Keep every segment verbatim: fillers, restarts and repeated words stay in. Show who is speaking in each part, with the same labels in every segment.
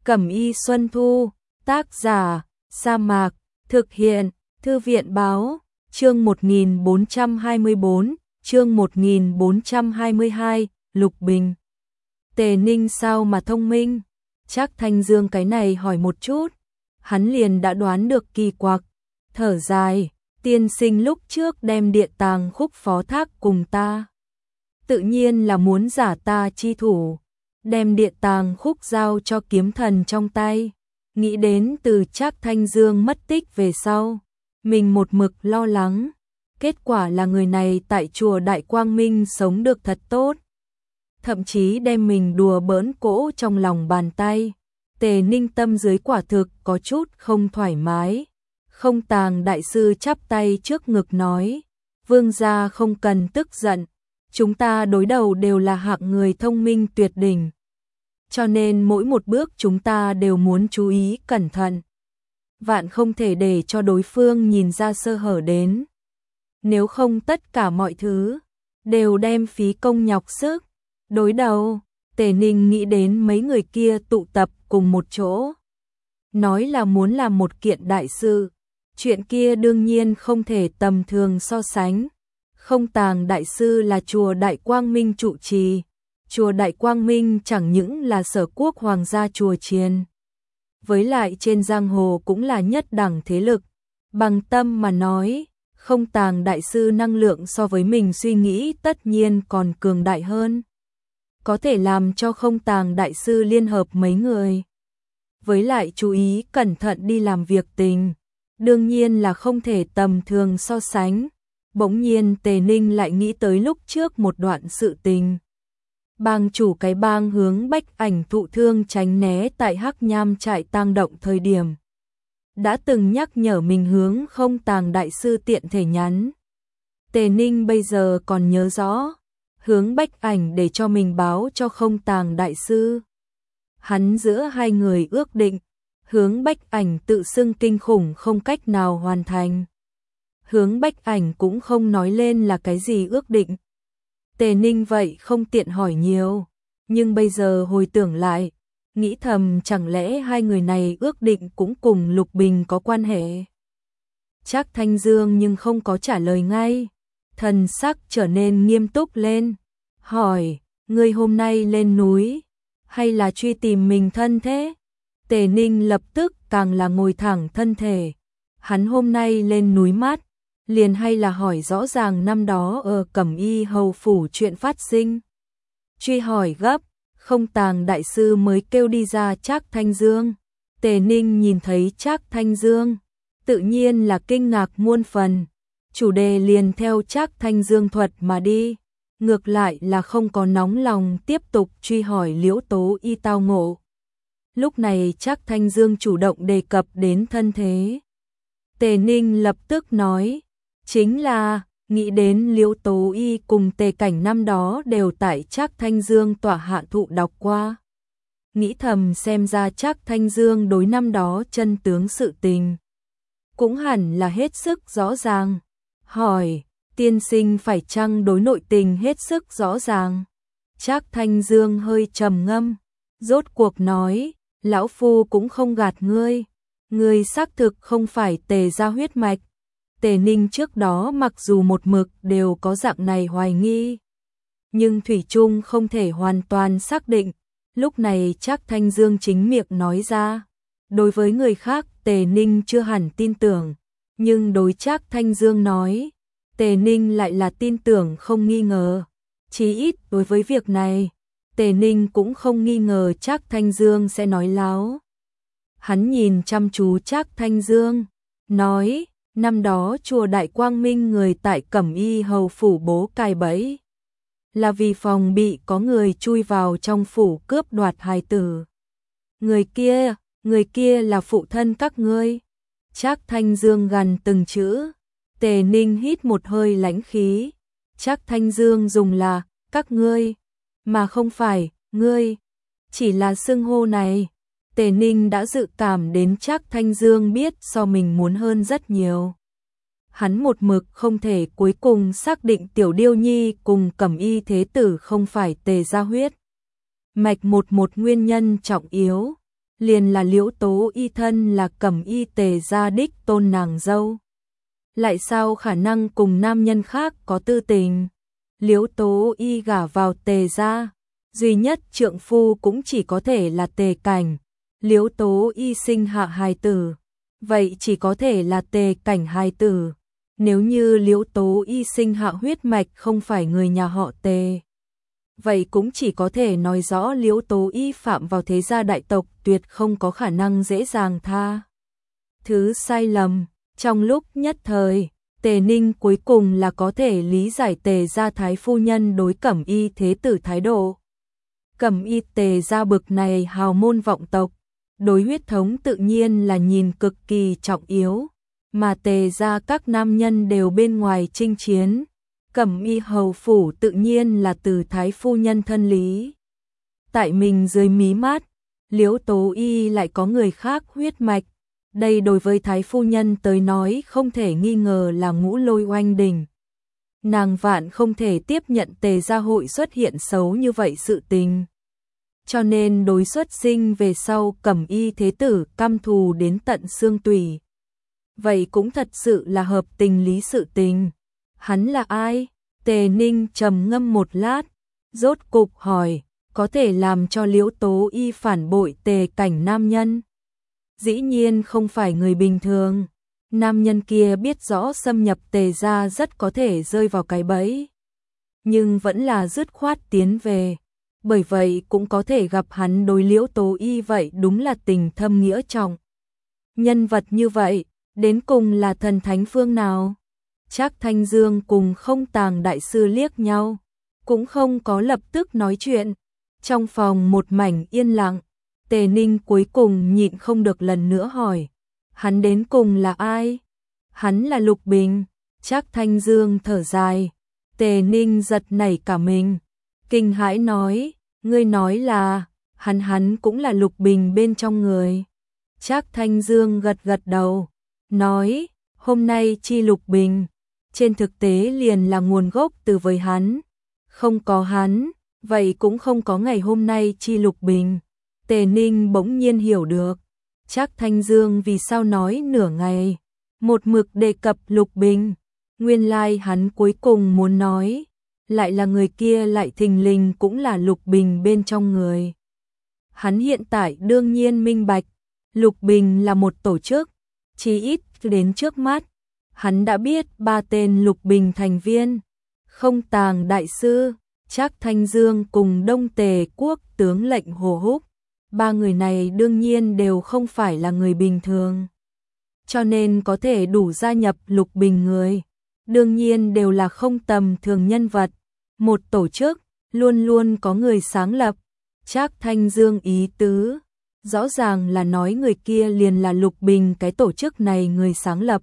Speaker 1: Cẩm y Xuân Thu, tác giả, Sa Mạc, thực hiện, Thư viện báo, chương một nghìn bốn trăm hai mươi bốn, chương một nghìn bốn trăm hai mươi hai, Lục Bình. Tề Ninh sao mà thông minh? Trác Thanh Dương cái này hỏi một chút, hắn liền đã đoán được kỳ quặc, thở dài, tiên sinh lúc trước đem Địa Tàng Khúc phó thác cùng ta. Tự nhiên là muốn giả ta chi thủ, đem Địa Tàng Khúc giao cho kiếm thần trong tay. Nghĩ đến từ Trác Thanh Dương mất tích về sau, mình một mực lo lắng, kết quả là người này tại chùa Đại Quang Minh sống được thật tốt. Thậm chí đem mình đùa bỡn cỗ trong lòng bàn tay. Tề Ninh tâm dưới quả thực có chút không thoải mái. Không Tàng đại sư chắp tay trước ngực nói, vương gia không cần tức giận, chúng ta đối đầu đều là hạng người thông minh tuyệt đỉnh. Cho nên mỗi một bước chúng ta đều muốn chú ý cẩn thận. Vạn không thể để cho đối phương nhìn ra sơ hở đến. Nếu không tất cả mọi thứ đều đem phí công nhọc sức. Đối đầu, Tề Ninh nghĩ đến mấy người kia tụ tập cùng một chỗ. Nói là muốn làm một kiện đại sự. Chuyện kia đương nhiên không thể tầm thường so sánh. Không Tàng đại sư là chùa Đại Quang Minh trụ trì. Chùa Đại Quang Minh chẳng những là sở quốc hoàng gia chùa chiền. Với lại trên giang hồ cũng là nhất đẳng thế lực. Bằng tâm mà nói, Không Tàng đại sư năng lượng so với mình suy nghĩ tất nhiên còn cường đại hơn. Có thể làm cho Không Tàng đại sư liên hợp mấy người. Với lại chú ý cẩn thận đi làm việc tình. Đương nhiên là không thể tầm thường so sánh. Bỗng nhiên Tề Ninh lại nghĩ tới lúc trước một đoạn sự tình. Bang chủ cái bang hướng Bách Ảnh thụ thương tránh né tại Hắc Nham trại tang động thời điểm. Đã từng nhắc nhở mình hướng Không Tàng đại sư tiện thể nhắn. Tề Ninh bây giờ còn nhớ rõ. Hướng Bách Ảnh để cho mình báo cho Không Tàng đại sư. Hắn giữa hai người ước định. Hướng Bách Ảnh tự xưng kinh khủng không cách nào hoàn thành. Hướng Bách Ảnh cũng không nói lên là cái gì ước định. Tề Ninh vậy không tiện hỏi nhiều. Nhưng bây giờ hồi tưởng lại, nghĩ thầm chẳng lẽ hai người này ước định cũng cùng Lục Bình có quan hệ. Trác Thanh Dương nhưng không có trả lời ngay. Thần sắc trở nên nghiêm túc lên. Hỏi, ngươi hôm nay lên núi, hay là truy tìm mình thân thế? Tề Ninh lập tức càng là ngồi thẳng thân thể. Hắn hôm nay lên núi mát, liền hay là hỏi rõ ràng năm đó ở Cẩm Y hầu phủ chuyện phát sinh. Truy hỏi gấp, Không Tàng đại sư mới kêu đi ra Trác Thanh Dương. Tề Ninh nhìn thấy Trác Thanh Dương, tự nhiên là kinh ngạc muôn phần. Chủ đề liền theo Trác Thanh Dương thuật mà đi. Ngược lại là không có nóng lòng tiếp tục truy hỏi Liễu Tố Y tao ngộ. Lúc này Trác Thanh Dương chủ động đề cập đến thân thế. Tề Ninh lập tức nói, chính là, nghĩ đến Liễu Tố Y cùng Tề Cảnh năm đó đều tại Trác Thanh Dương tọa hạ thụ đọc qua. Nghĩ thầm xem ra Trác Thanh Dương đối năm đó chân tướng sự tình. Cũng hẳn là hết sức rõ ràng. Hỏi, tiên sinh phải chăng đối nội tình hết sức rõ ràng? Trác Thanh Dương hơi trầm ngâm, rốt cuộc nói, lão phu cũng không gạt ngươi. Ngươi xác thực không phải Tề gia huyết mạch. Tề Ninh trước đó mặc dù một mực đều có dạng này hoài nghi, nhưng thủy chung không thể hoàn toàn xác định. Lúc này Trác Thanh Dương chính miệng nói ra. Đối với người khác Tề Ninh chưa hẳn tin tưởng, nhưng đối Trác Thanh Dương nói, Tề Ninh lại là tin tưởng không nghi ngờ. Chí ít đối với việc này, Tề Ninh cũng không nghi ngờ Trác Thanh Dương sẽ nói láo. Hắn nhìn chăm chú Trác Thanh Dương, nói, năm đó chùa Đại Quang Minh người tại Cẩm Y hầu phủ bố cài bẫy, là vì phòng bị có người chui vào trong phủ cướp đoạt hài tử. Người kia, người kia là phụ thân các ngươi. Trác Thanh Dương gằn từng chữ. Tề Ninh hít một hơi lãnh khí. Trác Thanh Dương dùng là các ngươi, mà không phải ngươi. Chỉ là xưng hô này, Tề Ninh đã dự cảm đến Trác Thanh Dương biết so mình muốn hơn rất nhiều. Hắn một mực không thể cuối cùng xác định Tiểu Điêu Nhi cùng Cẩm Y thế tử không phải Tề gia huyết mạch một một nguyên nhân trọng yếu. liền là Liễu Tố Y thân là Cẩm Y Tề gia đích tôn nàng dâu. Lại sao khả năng cùng nam nhân khác có tư tình? Liễu Tố Y gả vào Tề gia, duy nhất trượng phu cũng chỉ có thể là Tề Cảnh. Liễu Tố Y sinh hạ hài tử, vậy chỉ có thể là Tề Cảnh hài tử. Nếu như Liễu Tố Y sinh hạ huyết mạch không phải người nhà họ Tề, vậy cũng chỉ có thể nói rõ Liễu Tố Y phạm vào thế gia đại tộc, tuyệt không có khả năng dễ dàng tha thứ sai lầm. Trong lúc nhất thời, Tề Ninh cuối cùng là có thể lý giải Tề gia thái phu nhân đối Cẩm Y thế tử thái độ. Cẩm Y Tề gia bực này hào môn vọng tộc, đối huyết thống tự nhiên là nhìn cực kỳ trọng yếu, mà Tề gia các nam nhân đều bên ngoài chinh chiến. Cẩm Y hầu phủ tự nhiên là từ thái phu nhân thân lý. Tại mình dưới mí mắt, Liễu Tố Y lại có người khác huyết mạch. Đây đối với thái phu nhân tới nói không thể nghi ngờ là ngũ lôi oanh đỉnh. Nàng vạn không thể tiếp nhận Tề gia hội xuất hiện xấu như vậy sự tình. Cho nên đối xuất sinh về sau Cẩm Y thế tử căm thù đến tận xương tủy. Vậy cũng thật sự là hợp tình lý sự tình. Hắn là ai? Tề Ninh trầm ngâm một lát, rốt cục hỏi, có thể làm cho Liễu Tố Y phản bội Tề Cảnh nam nhân? Dĩ nhiên không phải người bình thường. Nam nhân kia biết rõ xâm nhập Tề gia rất có thể rơi vào cái bẫy, nhưng vẫn là dứt khoát tiến về. Bởi vậy cũng có thể gặp hắn đối Liễu Tố Y vậy đúng là tình thâm nghĩa trọng. Nhân vật như vậy, đến cùng là thần thánh phương nào? Trác Thanh Dương cùng Không Tàng đại sư liếc nhau, cũng không có lập tức nói chuyện. Trong phòng một mảnh yên lặng, Tề Ninh cuối cùng nhịn không được lần nữa hỏi, hắn đến cùng là ai? Hắn là Lục Bình. Trác Thanh Dương thở dài. Tề Ninh giật nảy cả mình, kinh hãi nói, ngươi nói là, hắn hắn cũng là Lục Bình bên trong người. Trác Thanh Dương gật gật đầu, nói, hôm nay chi Lục Bình, trên thực tế liền là nguồn gốc từ với hắn. Không có hắn, vậy cũng không có ngày hôm nay chi Lục Bình. Tề Ninh bỗng nhiên hiểu được, Trác Thanh Dương vì sao nói nửa ngày, một mực đề cập Lục Bình. Nguyên lai like hắn cuối cùng muốn nói, lại là người kia lại thình lình cũng là Lục Bình bên trong người. Hắn hiện tại đương nhiên minh bạch, Lục Bình là một tổ chức, chí ít đến trước mắt, hắn đã biết ba tên Lục Bình thành viên, Không Tàng đại sư, Trác Thanh Dương cùng Đông Tề quốc tướng lệnh Hồ Húc. Ba người này đương nhiên đều không phải là người bình thường, cho nên có thể đủ gia nhập Lục Bình người, đương nhiên đều là không tầm thường nhân vật. Một tổ chức luôn luôn có người sáng lập. Trác Thanh Dương ý tứ rõ ràng là nói người kia liền là Lục Bình cái tổ chức này người sáng lập,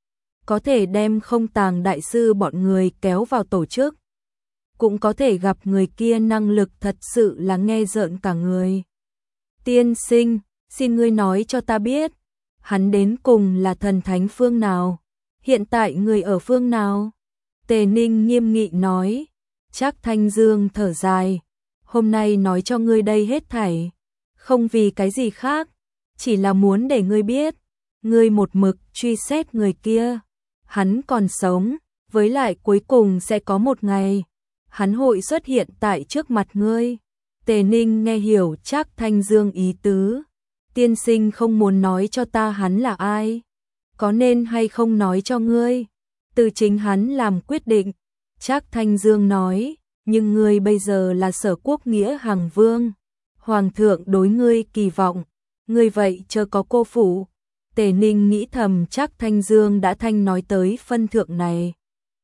Speaker 1: có thể đem Không Tàng đại sư bọn người kéo vào tổ chức, cũng có thể gặp người kia năng lực thật sự là nghe rợn cả người. Tiên sinh, xin ngươi nói cho ta biết, hắn đến cùng là thần thánh phương nào? Hiện tại người ở phương nào? Tề Ninh nghiêm nghị nói. Trác Thanh Dương thở dài, hôm nay nói cho ngươi đây hết thảy, không vì cái gì khác, chỉ là muốn để ngươi biết, ngươi một mực truy xét người kia, hắn còn sống, với lại cuối cùng sẽ có một ngày, hắn hội xuất hiện tại trước mặt ngươi. Tề Ninh nghe hiểu Trác Thanh Dương ý tứ, tiên sinh không muốn nói cho ta hắn là ai, có nên hay không nói cho ngươi, từ chính hắn làm quyết định. Trác Thanh Dương nói, nhưng ngươi bây giờ là Sở Quốc nghĩa Hằng Vương, Hoàng thượng đối ngươi kỳ vọng, ngươi vậy chớ có cô phụ. Tề Ninh nghĩ thầm Trác Thanh Dương đã thanh nói tới phân thượng này,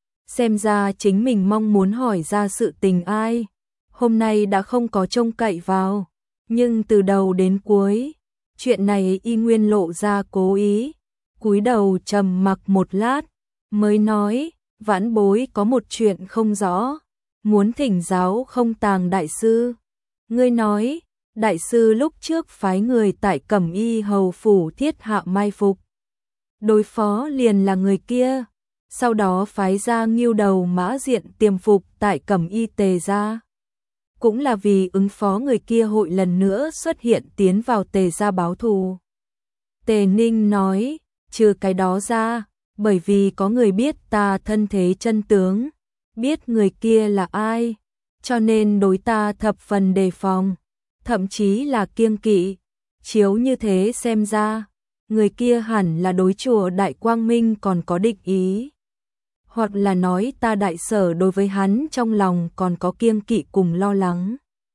Speaker 1: xem ra chính mình mong muốn hỏi ra sự tình ai, hôm nay đã không có trông cậy vào, nhưng từ đầu đến cuối, chuyện này y nguyên lộ ra cố ý. Cúi đầu trầm mặc một lát, mới nói, vãn bối có một chuyện không rõ, muốn thỉnh giáo Không Tàng đại sư. Ngươi nói, đại sư lúc trước phái người tại Cẩm Y hầu phủ thiết hạ mai phục, đối phó liền là người kia, sau đó phái ra Ngưu đầu Mã Diện tiềm phục tại Cẩm Y Tề gia. cũng là vì ứng phó người kia hội lần nữa xuất hiện tiến vào Tề gia báo thù. Tề Ninh nói, trừ cái đó ra, bởi vì có người biết ta thân thế chân tướng, biết người kia là ai, cho nên đối ta thập phần đề phòng, thậm chí là kiêng kỵ. Chiếu như thế xem ra, người kia hẳn là đối chùa Đại Quang Minh còn có địch ý. Hoặc là nói ta Đại Sở đối với hắn trong lòng còn có kiêng kỵ cùng lo lắng.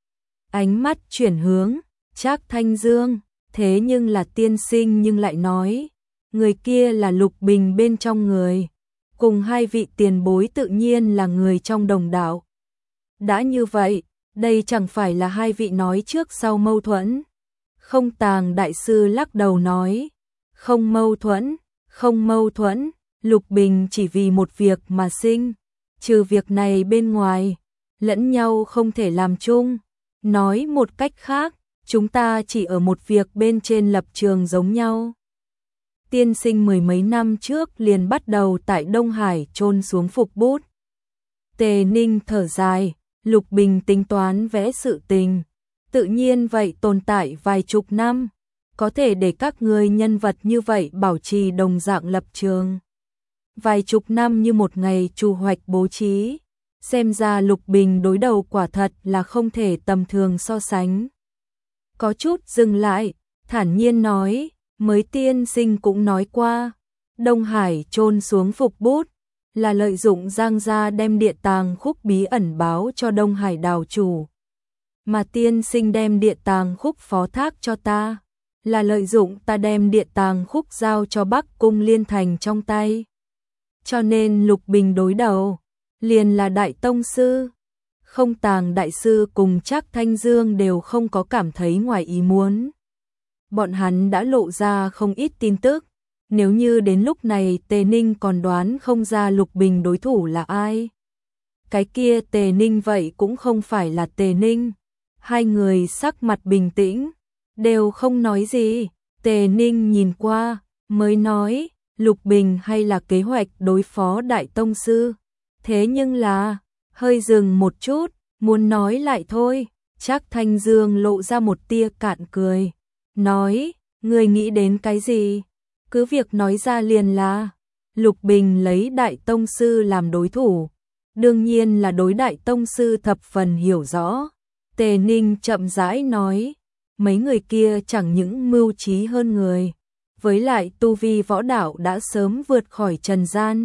Speaker 1: Ánh mắt chuyển hướng, Trác Thanh Dương, thế nhưng là tiên sinh nhưng lại nói, người kia là Lục Bình bên trong người, cùng hai vị tiền bối tự nhiên là người trong đồng đạo. Đã như vậy, đây chẳng phải là hai vị nói trước sau mâu thuẫn. Không Tàng đại sư lắc đầu nói, không mâu thuẫn, không mâu thuẫn, Lục Bình chỉ vì một việc mà sinh, trừ việc này bên ngoài, lẫn nhau không thể làm chung. Nói một cách khác, chúng ta chỉ ở một việc bên trên lập trường giống nhau. Tiên sinh mười mấy năm trước liền bắt đầu tại Đông Hải chôn xuống phục bút. Tề Ninh thở dài, Lục Bình tính toán vẽ sự tình, tự nhiên vậy tồn tại vài chục năm, có thể để các người nhân vật như vậy bảo trì đồng dạng lập trường. Vài chục năm như một ngày chủ hoạch bố trí, xem ra Lục Bình đối đầu quả thật là không thể tầm thường so sánh. Có chút dừng lại, thản nhiên nói, mới tiên sinh cũng nói qua, Đông Hải chôn xuống phục bút, là lợi dụng Giang gia đem địa tàng khúc bí ẩn báo cho Đông Hải đào chủ. Mà tiên sinh đem địa tàng khúc phó thác cho ta, là lợi dụng ta đem địa tàng khúc giao cho Bắc Cung Liên Thành trong tay. Cho nên Lục Bình đối đầu, liền là Đại Tông Sư. Không Tàng đại sư cùng Trác Thanh Dương đều không có cảm thấy ngoài ý muốn. Bọn hắn đã lộ ra không ít tin tức, nếu như đến lúc này Tề Ninh còn đoán không ra Lục Bình đối thủ là ai. Cái kia Tề Ninh vậy cũng không phải là Tề Ninh. Hai người sắc mặt bình tĩnh, đều không nói gì. Tề Ninh nhìn qua, mới nói, Lục Bình hay là kế hoạch đối phó Đại Tông Sư. Thế nhưng là, hơi dừng một chút, muốn nói lại thôi. Trác Thanh Dương lộ ra một tia cạn cười, nói, người nghĩ đến cái gì? Cứ việc nói ra liền là, Lục Bình lấy Đại Tông Sư làm đối thủ, đương nhiên là đối Đại Tông Sư thập phần hiểu rõ. Tề Ninh chậm rãi nói, mấy người kia chẳng những mưu trí hơn người, với lại tu vi võ đạo đã sớm vượt khỏi trần gian.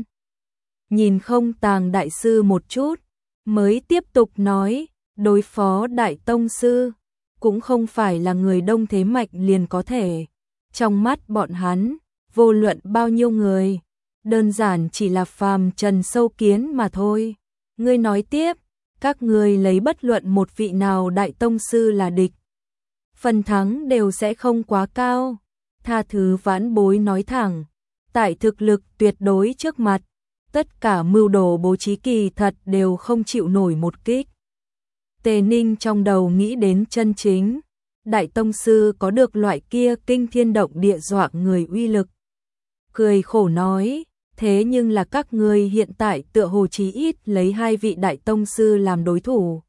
Speaker 1: Nhìn Không Tàng đại sư một chút, mới tiếp tục nói, đối phó Đại Tông Sư, cũng không phải là người đông thế mạnh liền có thể. Trong mắt bọn hắn, vô luận bao nhiêu người, đơn giản chỉ là phàm trần sâu kiến mà thôi. Ngươi nói tiếp, các ngươi lấy bất luận một vị nào Đại Tông Sư là địch, phần thắng đều sẽ không quá cao. Tha thứ vãn bối nói thẳng, tại thực lực tuyệt đối trước mặt, tất cả mưu đồ bố trí kỳ thật đều không chịu nổi một kích. Tề Ninh trong đầu nghĩ đến chân chính, Đại Tông Sư có được loại kia kinh thiên động địa dọa người uy lực. Cười khổ nói, thế nhưng là các ngươi hiện tại tựa hồ chí ít lấy hai vị Đại Tông Sư làm đối thủ.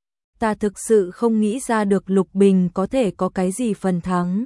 Speaker 1: Ta thực sự không nghĩ ra được Lục Bình có thể có cái gì phần thắng.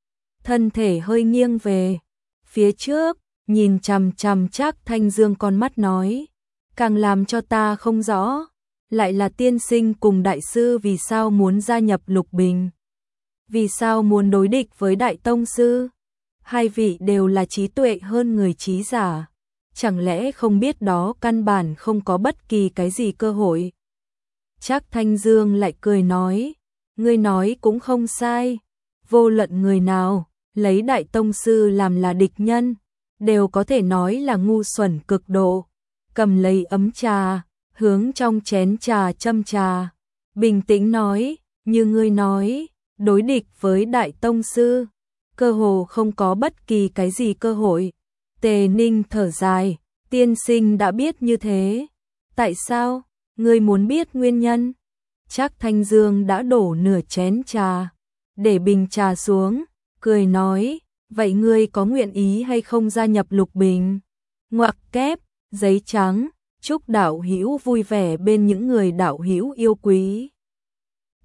Speaker 1: Thân thể hơi nghiêng về phía trước, nhìn chằm chằm Trác Thanh Dương con mắt nói, càng làm cho ta không rõ, lại là tiên sinh cùng đại sư vì sao muốn gia nhập Lục Bình, vì sao muốn đối địch với Đại Tông Sư. Hai vị đều là trí tuệ hơn người trí giả, chẳng lẽ không biết đó căn bản không có bất kỳ cái gì cơ hội. Trác Thanh Dương lại cười nói, ngươi nói cũng không sai, vô luận người nào lấy Đại Tông Sư làm là địch nhân, đều có thể nói là ngu xuẩn cực độ. Cầm lấy ấm trà, hướng trong chén trà châm trà, bình tĩnh nói, như ngươi nói, đối địch với Đại Tông Sư, cơ hồ không có bất kỳ cái gì cơ hội. Tề Ninh thở dài, tiên sinh đã biết như thế, tại sao, ngươi muốn biết nguyên nhân? Trác Thanh Dương đã đổ nửa chén trà, để bình trà xuống, cười nói, vậy ngươi có nguyện ý hay không gia nhập Lục Bình? Ngoặc kép, giấy trắng, chúc đạo hữu vui vẻ bên những người đạo hữu yêu quý.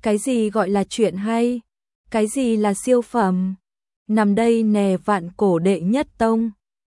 Speaker 1: Cái gì gọi là chuyện hay? Cái gì là siêu phẩm? Nằm đây nè vạn cổ đệ nhất tông.